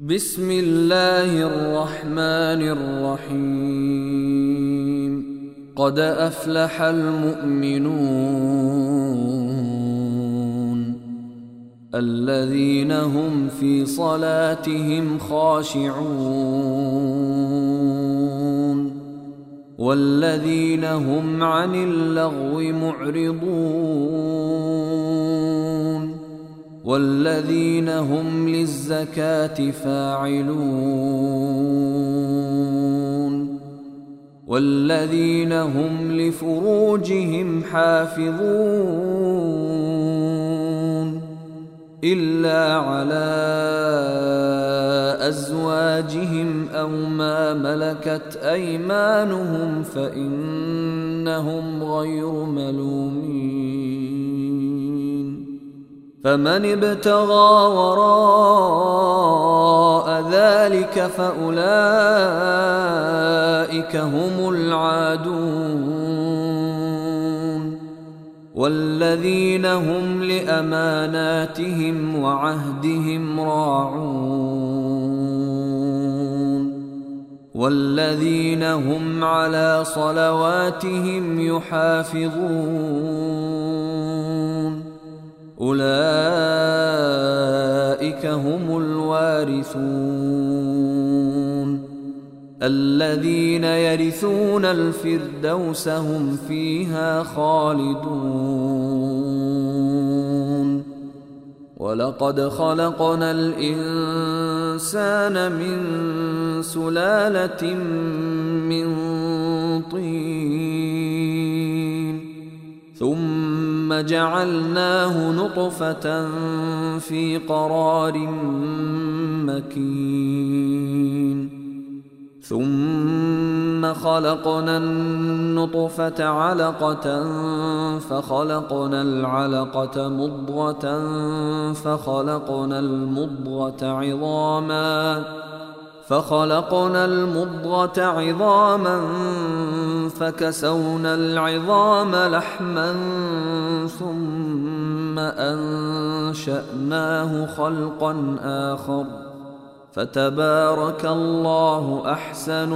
بسم الله الرحمن الرحيم. قد أفلح المؤمنون الذين هم في صلاتهم خاشعون والذين هم عن اللغو معرضون والذين هم للزكاة فاعلون والذين هم لفروجهم حافظون إلا على أزواجهم أو ما ملكت أيمانهم فإنهم غير ملومين. فمن ابتغى وراء ذلك فأولئك هم العادون والذين هم لأماناتهم وعهدهم راعون والذين هم على صلواتهم يحافظون أولئك هم الوارثون الذين يرثون الفردوس هم فيها خالدون. ولقد خلقنا الإنسان من سلالة من طين ثم جعلناه نطفة في قرار مكين ثم خلقنا النطفة علقة فخلقنا العلقة مضغة فخلقنا المضغة عظاما فكسونا العظام لحما ثم أنشأناه خلقا آخر فتبارك الله أحسن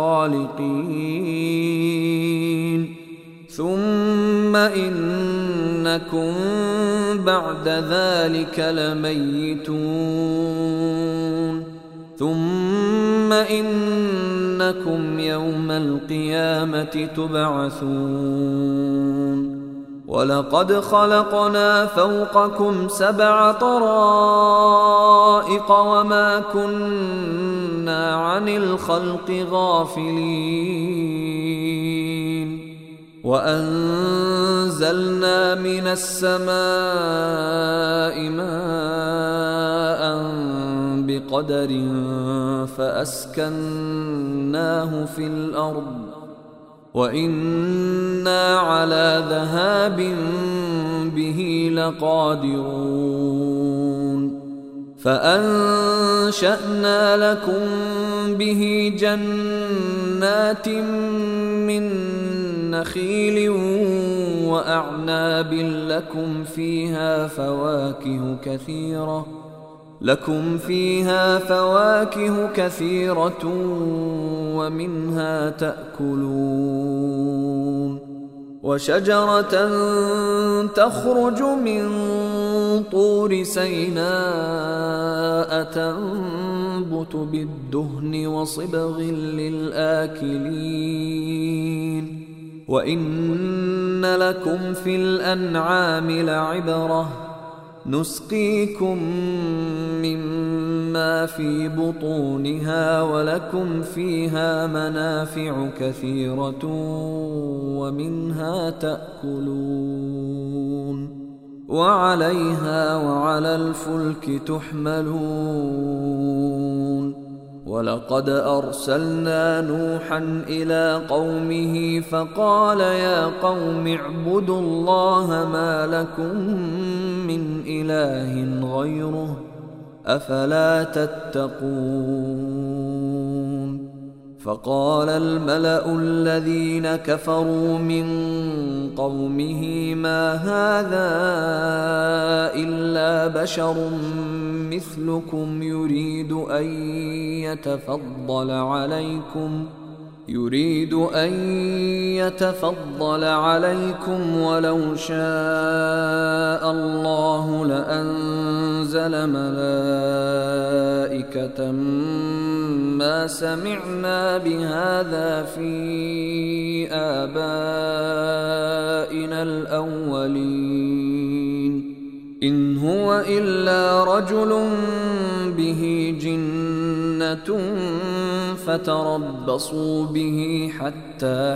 الخالقين. ثم إنكم بعد ذلك لميتون ثم إنكم يوم القيامة تبعثون. ولقد خلقنا فوقكم 7 طرائق وما كنا عن الخلق غافلين وأنزلنا من السماء ماء بقدر فأسكناه في الأرض وإنا على ذهاب به لقادرون. فأنشأنا لكم به جنات من نخيل وأعناب لكم فيها فواكه كثيرة ومنها تأكلون. وشجرة تخرج من طور سيناء تنبت بالدهن وصبغ للآكلين وإن لكم في الأنعام لعبرة نسقيكم مما في بطونها ولكم فيها منافع كثيرة ومنها تأكلون وعليها وعلى الفلك تحملون. ولقد أرسلنا نوحا إلى قومه فقال يا قوم اعبدوا الله ما لكم من إله غيره أفلا تتقون. فقال الملأ الذين كفروا من قومه ما هذا إلا بشر مثلكم يريد أن يتفضل عليكم ولو شاء الله لأنزل ملائكة ما سمعنا بهذا في آبائنا الأولين إن هو إلا رجل به جنة فتربصوا به حتى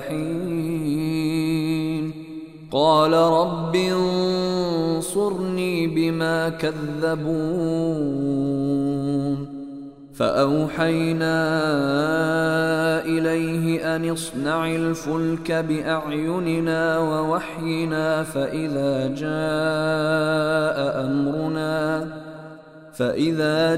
حين قال رب انصرني بما كذبون فأوحينا إليه أن اصنع الفلك بأعيننا ووحينا فإذا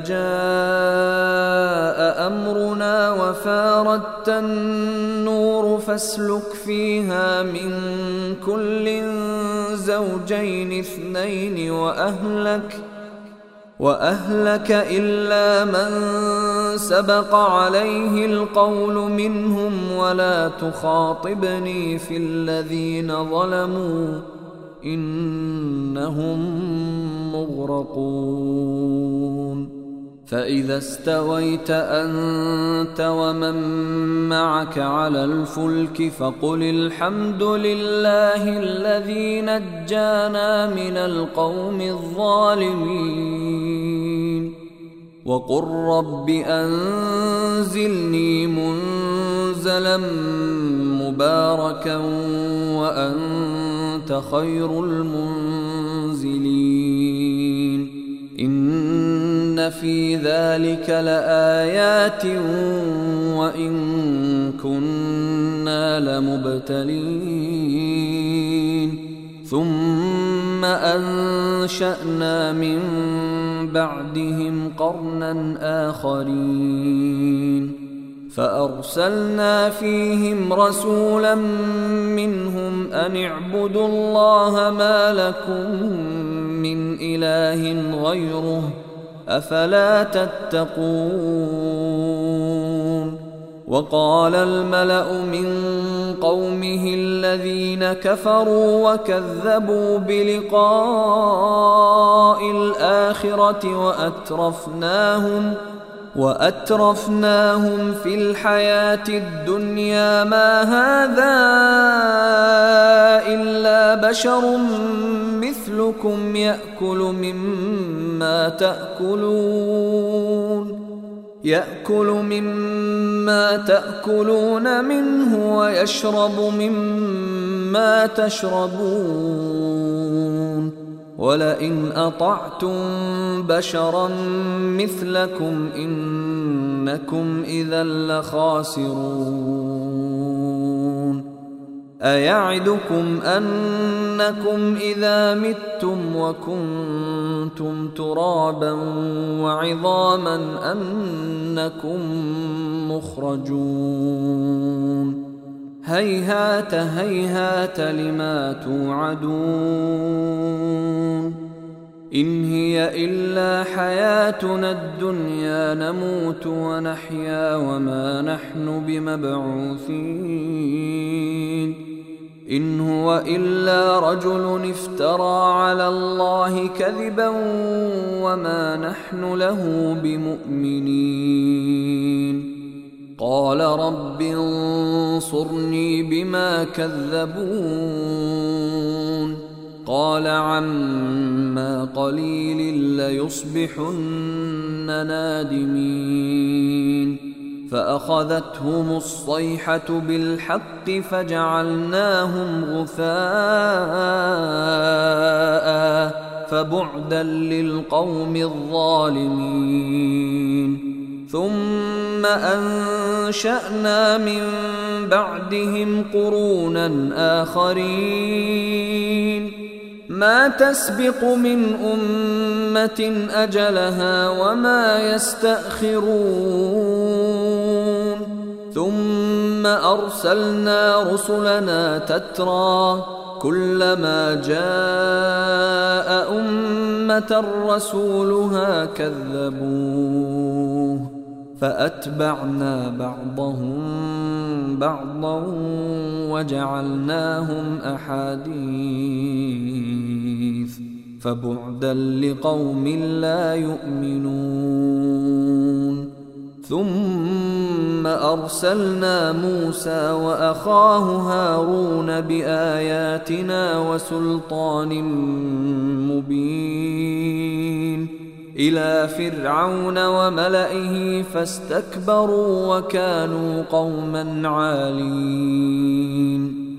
جاء أمرنا وفاردت النور فاسلك فيها من كل زوجين اثنين وأهلك إلا من سبق عليه القول منهم ولا تخاطبني في الذين ظلموا إنهم مغرقون فإذا استويت أنت ومن معك على الفلك فقل الحمد لله الذي نجانا من القوم الظالمين وقل رب أنزلني منزلا مباركا وأنت خير المنزلين إن في ذلك لآيات وإن كنا لمبتلين ثم أنشأنا من بعدهم قرنا آخرين فأرسلنا فيهم رسولا منهم أن اعبدوا الله ما لكم من إله غيره أفلا تتقون وقال الملأ من قومه الذين كفروا وكذبوا بلقاء الآخرة وأترفناهم في الحياة الدنيا ما هذا إلا بشر مثلكم يأكل مما تأكلون منه ويشرب مما تشربون ولئن أطعتم بشرا مثلكم إنكم إذا لخاسرون أيعدكم أنكم إذا متم وكنتم ترابا وعظاما أنكم مخرجون هيهات هيهات لما توعدون إن هي إلا حياتنا الدنيا نموت ونحيا وما نحن بمبعوثين إن هو إلا رجل افترى على الله كذبا وما نحن له بمؤمنين قال رب انصرني بما كذبون قال عما قليل ليصبحن نادمين فأخذتهم الصيحة بالحق فجعلناهم غثاء فبعدا للقوم الظالمين ثم أنشأنا من بعدهم قرونا آخرين ما تسبق من أمة أجلها وما يستأخرون ثم أرسلنا رسلنا تترى كلما جاء أمة رسولها كذبوه فأتبعنا بعضهم بعضا وجعلناهم أحاديث فبعدا لقوم لا يؤمنون. ثم أرسلنا موسى وأخاه هارون بآياتنا وسلطان مبين إلى فرعون وملئه فاستكبروا وكانوا قوما عالين.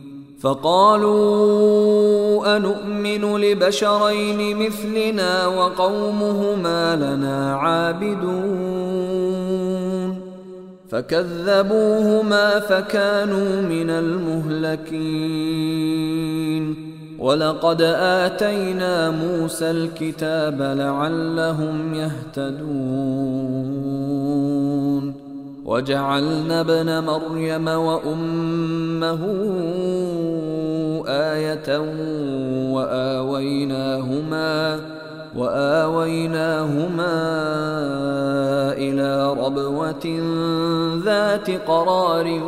فقالوا أنؤمن لبشرين مثلنا وقومهما لنا عابدون فكذبوهما فكانوا من المهلكين. ولقد آتينا موسى الكتاب لعلهم يهتدون وجعلنا ابن مريم وأمه آية وآويناهما إلى ربوة ذات قرار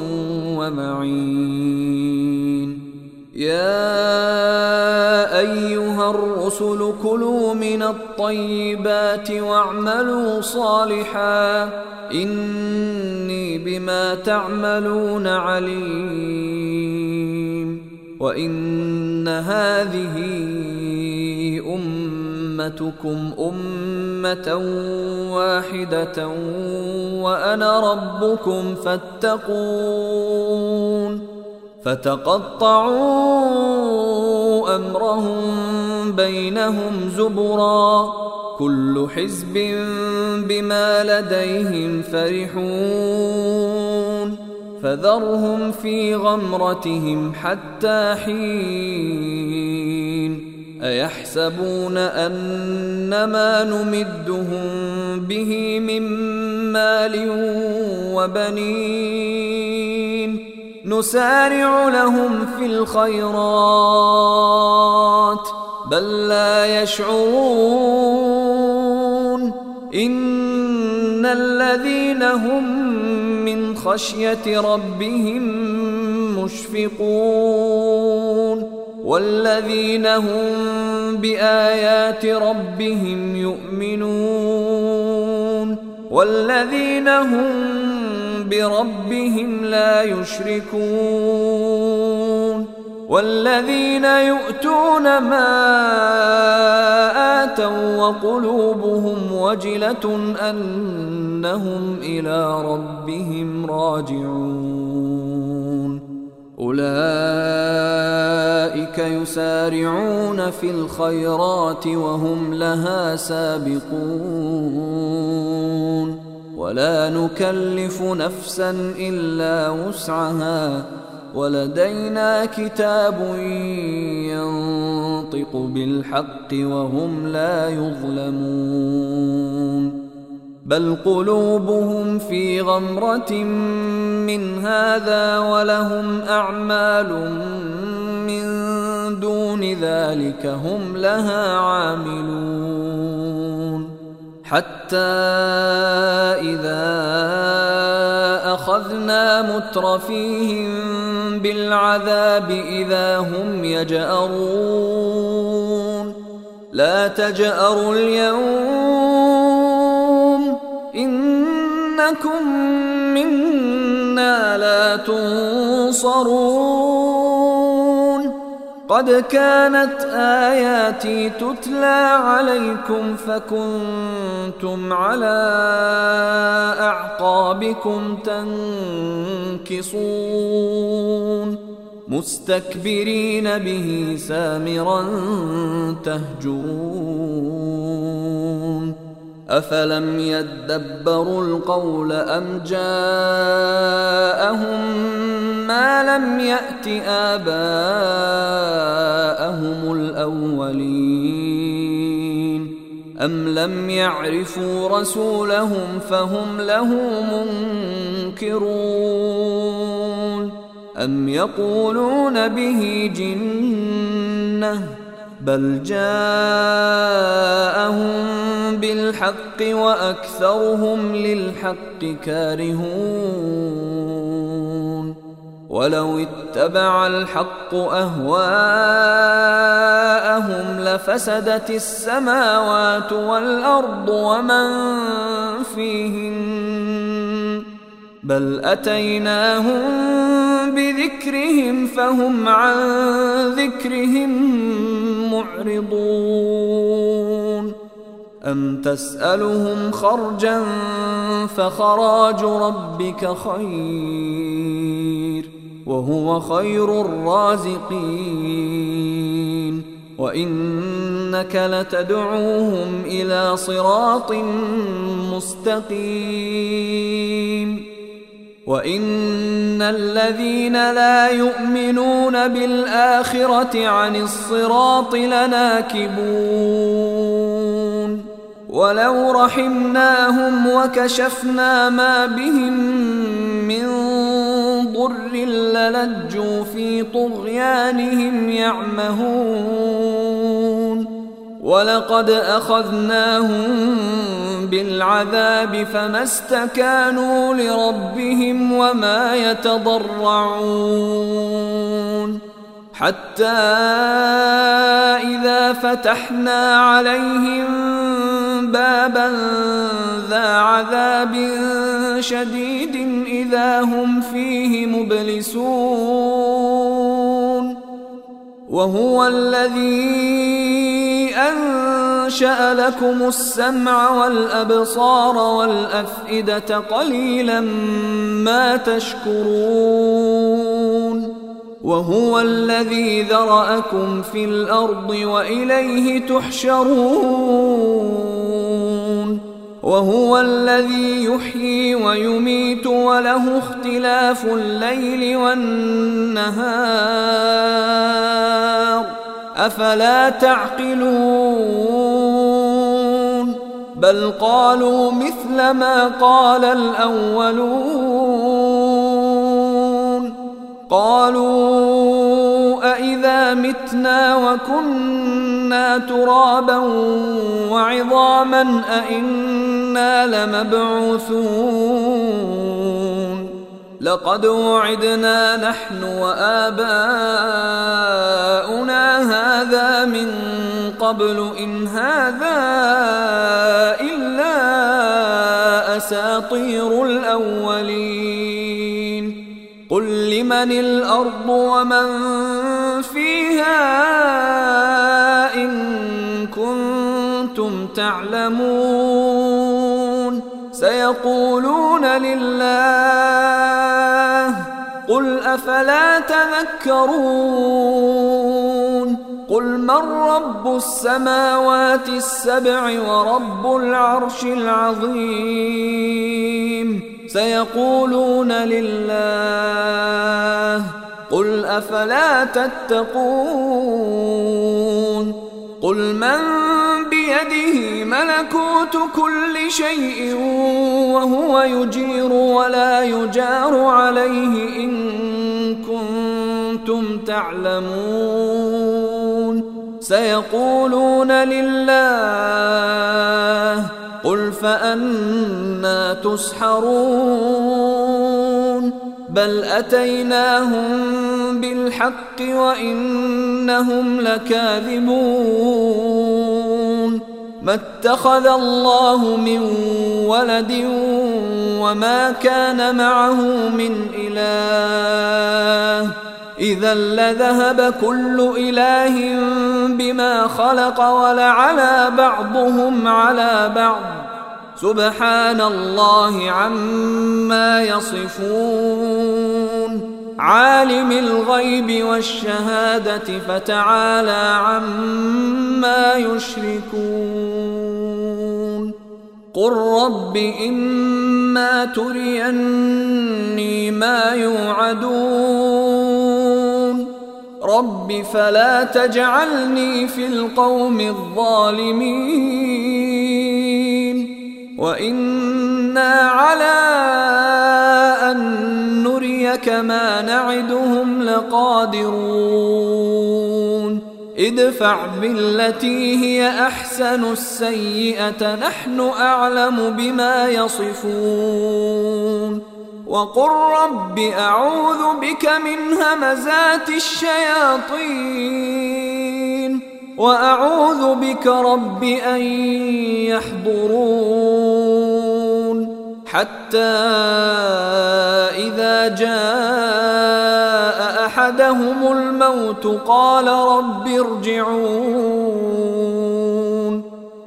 ومعين. يا أيها الرسل كلوا من الطيبات واعملوا صالحا إني بما تعملون عليم. وإن هذه أمتكم أمة واحدة وأنا ربكم فاتقون. فتقطعوا أمرهم بينهم زبرا كل حزب بما لديهم فرحون. فذرهم في غمرتهم حتى حين. أيحسبون أنما نمدهم به من مال وبنين نسارع لهم في الخيرات بل لا يشعرون. إن الذين هم من خشية ربهم مشفقون والذين هم بآيات ربهم يؤمنون والذين هم بربهم لا يشركون والذين يؤتون ما آتوا وقلوبهم وجلة أنهم إلى ربهم راجعون. أولئك يسارعون في الخيرات وهم لها سابقون ولا نكلف نفسا إلا وسعها ولدينا كتاب ينطق بالحق وهم لا يظلمون. بل قلوبهم في غمرة من هذا ولهم أعمال من دون ذلك هم لها عاملون. حتى إذا أخذنا مترفيهم بالعذاب إذا هم يجأرون. لا تجأروا اليوم إنكم منا لا تنصرون. قد كانت آياتي تتلى عليكم فكنتم على أعقابكم تنكصون مستكبرين به سامرا تهجرون. أفلم يدبروا القول أم جاءهم ما لم يأت آباءهم الأولين أم لم يعرفوا رسولهم فهم له منكرون أم يقولون به جنة بل جاءهم بالحق وأكثرهم للحق كارهون ولو اتبع الحق أهواءهم لفسدت السماوات والأرض ومن فيهن بل أتيناهم بذكرهم فهم عن ذكرهم معرضون أم تسألهم خرجا فخراج ربك خير وهو خير الرازقين وإنك لتدعوهم إلى صراط مستقيم وإن الذين لا يؤمنون بالآخرة عن الصراط لناكبون ولو رحمناهم وكشفنا ما بهم من ضر للجوا في طغيانهم يعمهون ولقد أخذناهم بالعذاب فما استكانوا لربهم وما يتضرعون حتى إذا فتحنا عليهم بابا ذا عذاب شديد إذا هم فيه مبلسون وهو الذي أنشأ لكم السمع والأبصار والأفئدة قليلا ما تشكرون وهو الذي ذرأكم في الأرض وإليه تحشرون وهو الذي يحيي ويميت وله اختلاف الليل والنهار أفلا تعقلون بل قالوا مثل ما قال الأولون قالوا أإذا متنا وكنا ترابا وعظاما أإنا لمبعوثون لقد وعدنا نحن وآباؤنا هذا من قبل إن هذا إلا أساطير الأولين قل لمن الأرض ومن فيها إن كنتم تعلمون سيقولون لله قل أفلا تذكرون قل من رب السماوات السبع ورب العرش العظيم سيقولون لله قل أفلا تتقون قل من بيده ملكوت كل شيء وهو يجير ولا يجار عليه إن كنتم تعلمون سيقولون لله قل فأنى تسحرون بل أتيناهم بالحق وإنهم لكاذبون ما اتخذ الله من ولد وما كان معه من إله إذا لذهب كل إله بما خلق ولعلى بعضهم على بعض سبحان الله عما يصفون عالم الغيب والشهادة فتعالى عما يشركون قل رب إما تريني ما يوعدون رب فلا تجعلني في القوم الظالمين وإنا على أن نريك ما نعدهم لقادرون ادفع بالتي هي أحسن السيئة نحن أعلم بما يصفون وقل رب أعوذ بك من همزات الشياطين وأعوذ بك رب أن يحضرون حتى إذا جاء أحدهم الموت قال رب ارجعون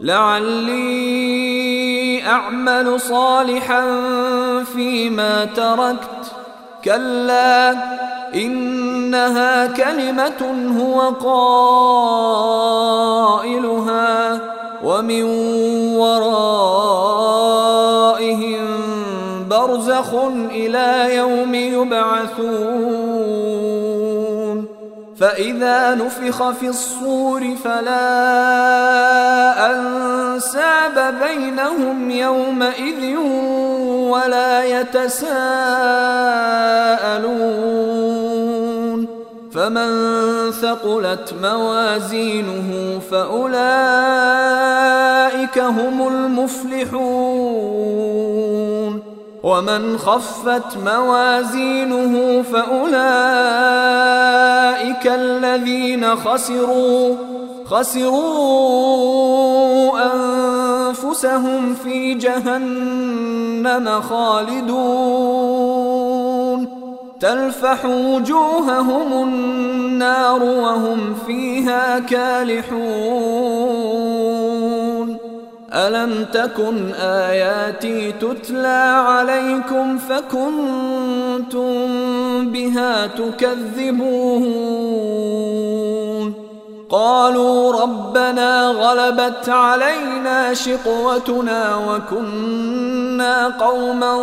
لعلي أعمل صالحا فيما تركت كلا إنها كلمة هو قائلها ومن ورائهم برزخ إلى يوم يبعثون فإذا نفخ في الصور فلا أنساب بينهم يومئذ ولا يتساءلون فمن ثقلت موازينه فأولئك هم المفلحون ومن خفت موازينه فأولئك الذين خسروا أنفسهم في جهنم خالدون تلفح وجوههم النار وهم فيها كالحون ألم تكن آياتي تتلى عليكم فكنتم بها تكذبون قالوا ربنا غلبت علينا شقوتنا وكنا قوما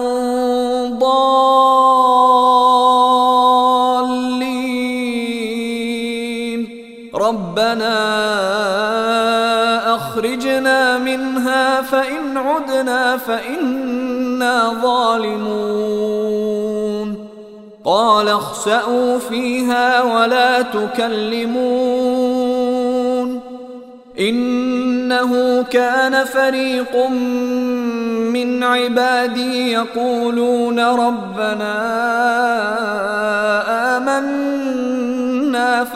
ضالين ربنا أخرجنا منها فإن عدنا فإنا ظالمون قال اخسأوا فيها ولا تكلمون إنه كان فريق من عبادي يقولون ربنا آمنا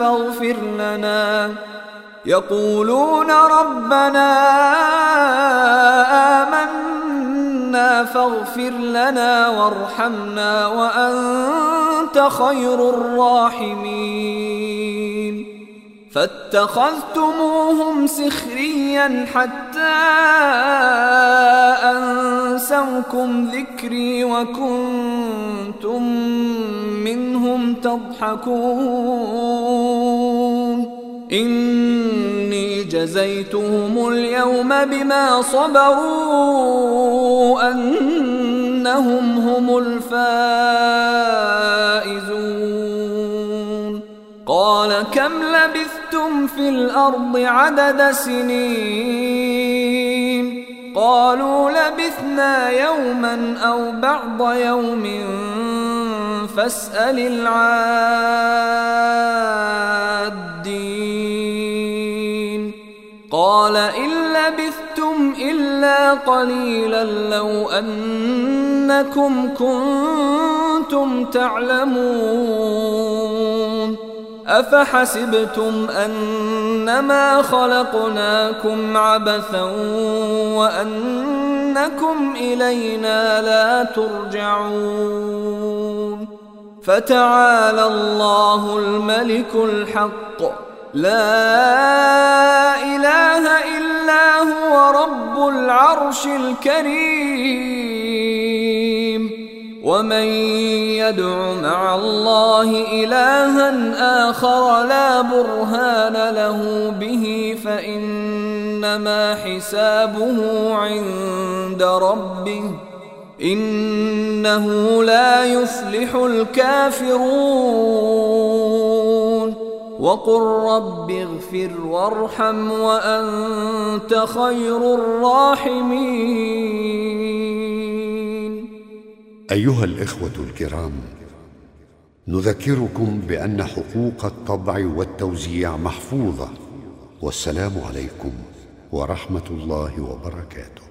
فاغفر لنا وارحمنا وأنت خير الراحمين فاتخذتموهم سخريا حتى أنسوكم ذكري وكنتم منهم تضحكون إني جزيتهم اليوم بما صبروا أنهم هم الفائزون قال كم لبثتم في الأرض عدد سنين قالوا لبثنا يوما أو بعض يوم فاسأل العادين قال إن لبثتم إلا قليلا لو أنكم كنتم تعلمون أفحسبتم أنما خلقناكم عبثا وأنكم إلينا لا ترجعون فتعالى الله الملك الحق لا إله إلا هو رب العرش الكريم ومن يدع مع الله إلها آخر لا برهان له به فإنما حسابه عند ربه إنه لا يفلح الكافرون وقل رب اغفر وارحم وأنت خير الراحمين. أيها الإخوة الكرام، نذكركم بأن حقوق الطبع والتوزيع محفوظة. والسلام عليكم ورحمة الله وبركاته.